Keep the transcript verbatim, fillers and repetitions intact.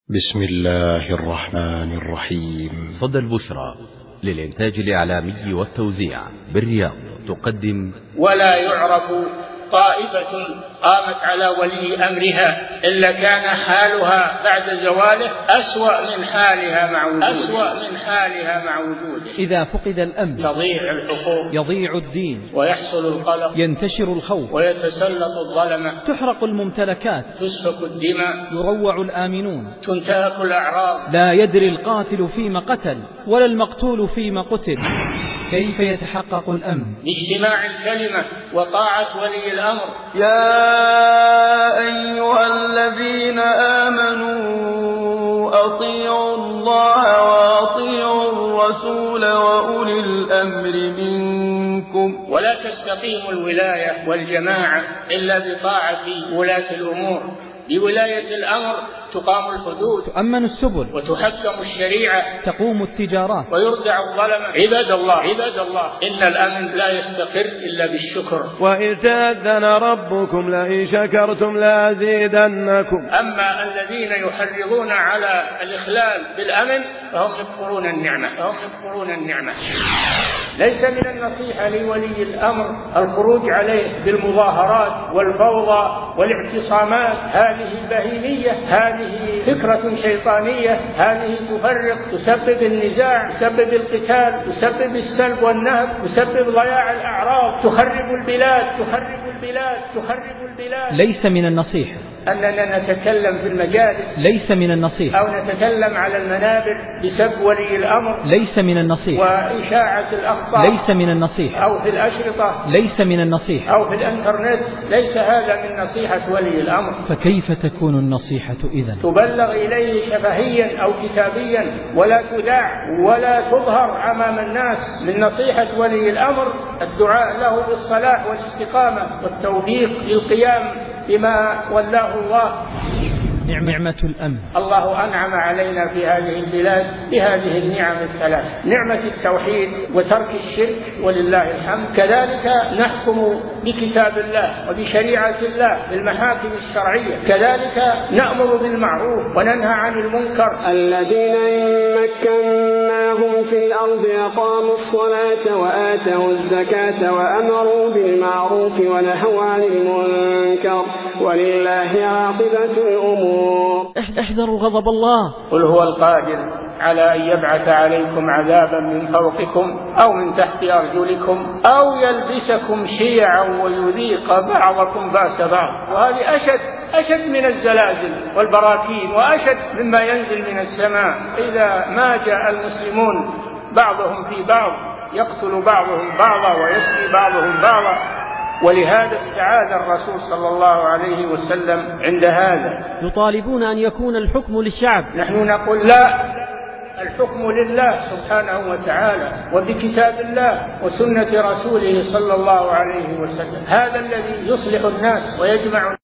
بسم الله الرحمن الرحيم. صدى البشرى للإنتاج الإعلامي والتوزيع بالرياض تقدم: ولا يعرف طائفة قامت على ولي أمرها إلا كان حالها بعد زواله أسوأ من حالها مع وجوده أسوأ من حالها مع وجوده. إذا فقد الأمن تضيع الحقوق، يضيع الدين، ويحصل القلق، ينتشر الخوف، ويتسلط الظلمة، تحرق الممتلكات، تسفك الدماء، يروع الآمنون، تنتهك الأعراض. لا يدري القاتل فيما قتل ولا المقتول فيما قتل. كيف يتحقق الأمن؟ باجتماع الكلمة وطاعة ولي الأمر. يا أيها الذين آمنوا أطيعوا الله وأطيعوا الرسول وأولي الأمر منكم. ولا تستقيم الولاية والجماعة إلا بطاعة ولاة الأمور. بولاية الأمر تقام الحدود، تؤمن السبل، وتحكم الشريعة، تقوم التجارات، ويردع الظلم. عباد الله عباد الله إن الأمن لا يستقر إلا بالشكر. وإذ تأذن ربكم لئن شكرتم لأزيدنكم. أما الذين يحرضون على الإخلال بالأمن فهم يكفرون النعمة فهم يكفرون النعمة. ليس من النصيحة لولي الأمر الخروج عليه بالمظاهرات والفوضى والاعتصامات. هذه بهيمية، هذه فكرة شيطانية، هذه تفرق، تسبب النزاع، تسبب القتال، تسبب السلب والنهب، تسبب ضياع الأعراض، تخرب البلاد تخرب البلاد تخرب البلاد. ليس من النصيحة أننا نتكلم في المجالس، ليس من النصيحة، أو نتكلم على المنابر بسب ولي الأمر، ليس من النصيحة، وإشاعة الأخبار، ليس من النصيحة، أو في الأشرطة، ليس من النصيحة، أو في الإنترنت، ليس هذا من نصيحة ولي الأمر. فكيف تكون النصيحة إذن؟ تبلغ إليه شفهيا أو كتابيا، ولا تذاع ولا تظهر أمام الناس. من نصيحة ولي الأمر الدعاء له بالصلاح والاستقامة والتوفيق للقيام بما ولاه الله. نعمة الأمن. الله أنعم علينا في هذه البلاد بهذه النعم الثلاث: نعمة التوحيد وترك الشرك ولله الحمد. كذلك نحكم بكتاب الله وبشريعة الله بالمحاكم الشرعية. كذلك نأمر بالمعروف وننهى عن المنكر. الذين إن مكناهم في الأرض أقاموا الصلاة وآتوا الزكاة وأمروا بالمعروف ونهوا عن المنكر ولله عاقبة الأمور. احذروا غضب الله. قل هو القادر على أن يبعث عليكم عذابا من فوقكم أو من تحت أرجلكم أو يلبسكم شيعا ويذيق بعضكم بأس بعض. وهذه أشد أشد من الزلازل والبراكين، وأشد مما ينزل من السماء. إذا ما جاء المسلمون بعضهم في بعض يقتل بعضهم بعضا ويسقي بعضهم بعضا. ولهذا استعاذ الرسول صلى الله عليه وسلم عند هذا. يطالبون أن يكون الحكم للشعب. نحن نقول لا، الحكم لله سبحانه وتعالى وبكتاب الله وسنة رسوله صلى الله عليه وسلم. هذا الذي يصلح الناس ويجمع